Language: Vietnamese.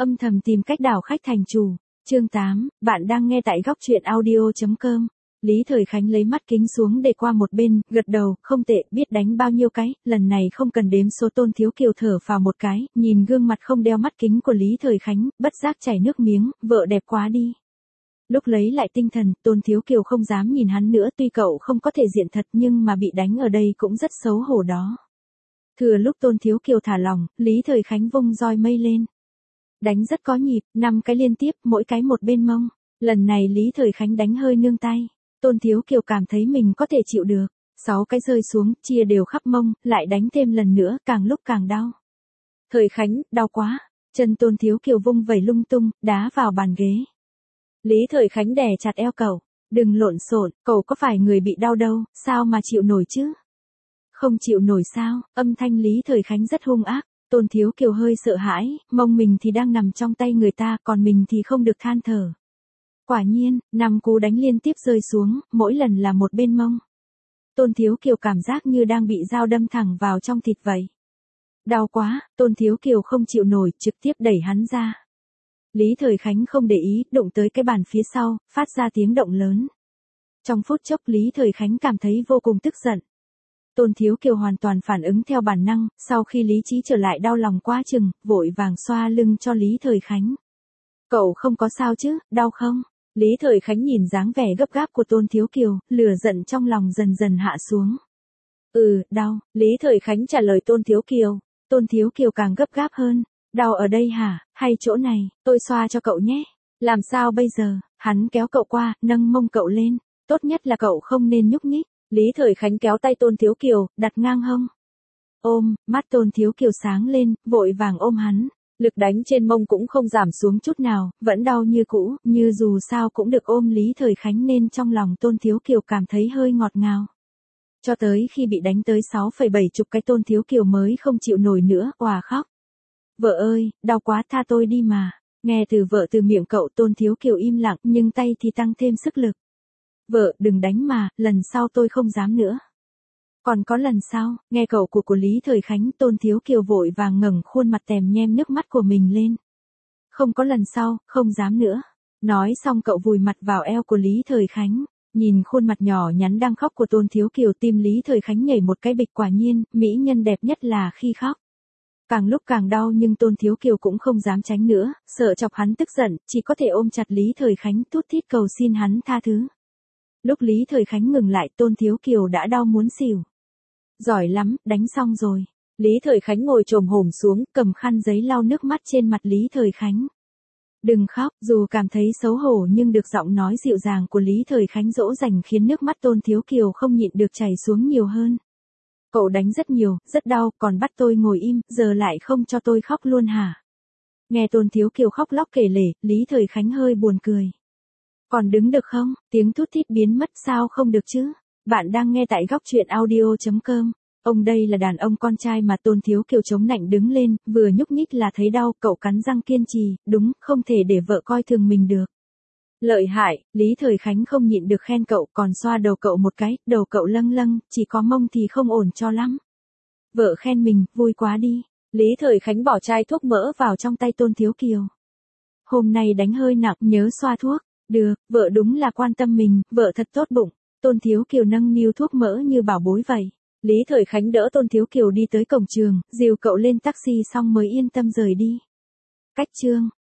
Âm thầm tìm cách đảo khách thành chủ. Chương 8, bạn đang nghe tại góc truyện audio.com. Lý Thời Khánh lấy mắt kính xuống để qua một bên, gật đầu, không tệ, biết đánh bao nhiêu cái, lần này không cần đếm số. Tôn Thiếu Kiều thở phào một cái, nhìn gương mặt không đeo mắt kính của Lý Thời Khánh, bất giác chảy nước miếng, vợ đẹp quá đi. Lúc lấy lại tinh thần, Tôn Thiếu Kiều không dám nhìn hắn nữa, tuy cậu không có thể diện thật nhưng mà bị đánh ở đây cũng rất xấu hổ đó. Thừa lúc Tôn Thiếu Kiều thả lỏng, Lý Thời Khánh vung roi mây lên. Đánh rất có nhịp, 5 cái liên tiếp, mỗi cái một bên mông. Lần này Lý Thời Khánh đánh hơi nương tay. Tôn Thiếu Kiều cảm thấy mình có thể chịu được. 6 cái rơi xuống, chia đều khắp mông, lại đánh thêm lần nữa, càng lúc càng đau. Thời Khánh, đau quá. Chân Tôn Thiếu Kiều vung vẩy lung tung, đá vào bàn ghế. Lý Thời Khánh đè chặt eo cậu. Đừng lộn xộn, cậu có phải người bị đau đâu, sao mà chịu nổi chứ? Không chịu nổi sao? Âm thanh Lý Thời Khánh rất hung ác. Tôn Thiếu Kiều hơi sợ hãi, mông mình thì đang nằm trong tay người ta, còn mình thì không được than thở. Quả nhiên, 5 cú đánh liên tiếp rơi xuống, mỗi lần là một bên mông. Tôn Thiếu Kiều cảm giác như đang bị dao đâm thẳng vào trong thịt vậy. Đau quá, Tôn Thiếu Kiều không chịu nổi, trực tiếp đẩy hắn ra. Lý Thời Khánh không để ý, đụng tới cái bàn phía sau, phát ra tiếng động lớn. Trong phút chốc Lý Thời Khánh cảm thấy vô cùng tức giận. Tôn Thiếu Kiều hoàn toàn phản ứng theo bản năng, sau khi lý trí trở lại đau lòng quá chừng, vội vàng xoa lưng cho Lý Thời Khánh. Cậu không có sao chứ, đau không? Lý Thời Khánh nhìn dáng vẻ gấp gáp của Tôn Thiếu Kiều, lửa giận trong lòng dần dần hạ xuống. Đau, Lý Thời Khánh trả lời Tôn Thiếu Kiều. Tôn Thiếu Kiều càng gấp gáp hơn. Đau ở đây hả, hay chỗ này, tôi xoa cho cậu nhé. Làm sao bây giờ? Hắn kéo cậu qua, nâng mông cậu lên. Tốt nhất là cậu không nên nhúc nhích. Lý Thời Khánh kéo tay Tôn Thiếu Kiều, đặt ngang hông. Ôm, mắt Tôn Thiếu Kiều sáng lên, vội vàng ôm hắn. Lực đánh trên mông cũng không giảm xuống chút nào, vẫn đau như cũ, như dù sao cũng được ôm Lý Thời Khánh nên trong lòng Tôn Thiếu Kiều cảm thấy hơi ngọt ngào. Cho tới khi bị đánh tới 6,7 chục cái Tôn Thiếu Kiều mới không chịu nổi nữa, òa khóc. Vợ ơi, đau quá, tha tôi đi mà. Nghe từ vợ từ miệng cậu, Tôn Thiếu Kiều im lặng nhưng tay thì tăng thêm sức lực. Vợ, đừng đánh mà, lần sau tôi không dám nữa. Còn có lần sau, nghe cậu của Lý Thời Khánh, Tôn Thiếu Kiều vội vàng ngẩng khuôn mặt tèm nhem nước mắt của mình lên. Không có lần sau, không dám nữa. Nói xong cậu vùi mặt vào eo của Lý Thời Khánh. Nhìn khuôn mặt nhỏ nhắn đang khóc của Tôn Thiếu Kiều, tim Lý Thời Khánh nhảy một cái bịch, quả nhiên, mỹ nhân đẹp nhất là khi khóc. Càng lúc càng đau nhưng Tôn Thiếu Kiều cũng không dám tránh nữa, sợ chọc hắn tức giận, chỉ có thể ôm chặt Lý Thời Khánh thút thít cầu xin hắn tha thứ. Lúc Lý Thời Khánh ngừng lại, Tôn Thiếu Kiều đã đau muốn xỉu. Giỏi lắm, đánh xong rồi. Lý Thời Khánh ngồi chồm hổm xuống, cầm khăn giấy lau nước mắt trên mặt Lý Thời Khánh. Đừng khóc, dù cảm thấy xấu hổ nhưng được giọng nói dịu dàng của Lý Thời Khánh dỗ dành khiến nước mắt Tôn Thiếu Kiều không nhịn được chảy xuống nhiều hơn. Cậu đánh rất nhiều, rất đau, còn bắt tôi ngồi im, giờ lại không cho tôi khóc luôn hả? Nghe Tôn Thiếu Kiều khóc lóc kể lể, Lý Thời Khánh hơi buồn cười. Còn đứng được không? Tiếng thút thít biến mất, sao không được chứ? Bạn đang nghe tại góc truyện audio.com. Ông đây là đàn ông con trai mà. Tôn Thiếu Kiều chống nạnh đứng lên, vừa nhúc nhích là thấy đau, cậu cắn răng kiên trì, đúng, không thể để vợ coi thường mình được. Lợi hại, Lý Thời Khánh không nhịn được khen cậu, còn xoa đầu cậu một cái, đầu cậu lâng lâng, chỉ có mông thì không ổn cho lắm. Vợ khen mình, vui quá đi. Lý Thời Khánh bỏ chai thuốc mỡ vào trong tay Tôn Thiếu Kiều. Hôm nay đánh hơi nặng, nhớ xoa thuốc. Được, vợ đúng là quan tâm mình, vợ thật tốt bụng. Tôn Thiếu Kiều nâng niu thuốc mỡ như bảo bối vậy. Lý Thời Khánh đỡ Tôn Thiếu Kiều đi tới cổng trường, dìu cậu lên taxi xong mới yên tâm rời đi. Cách chương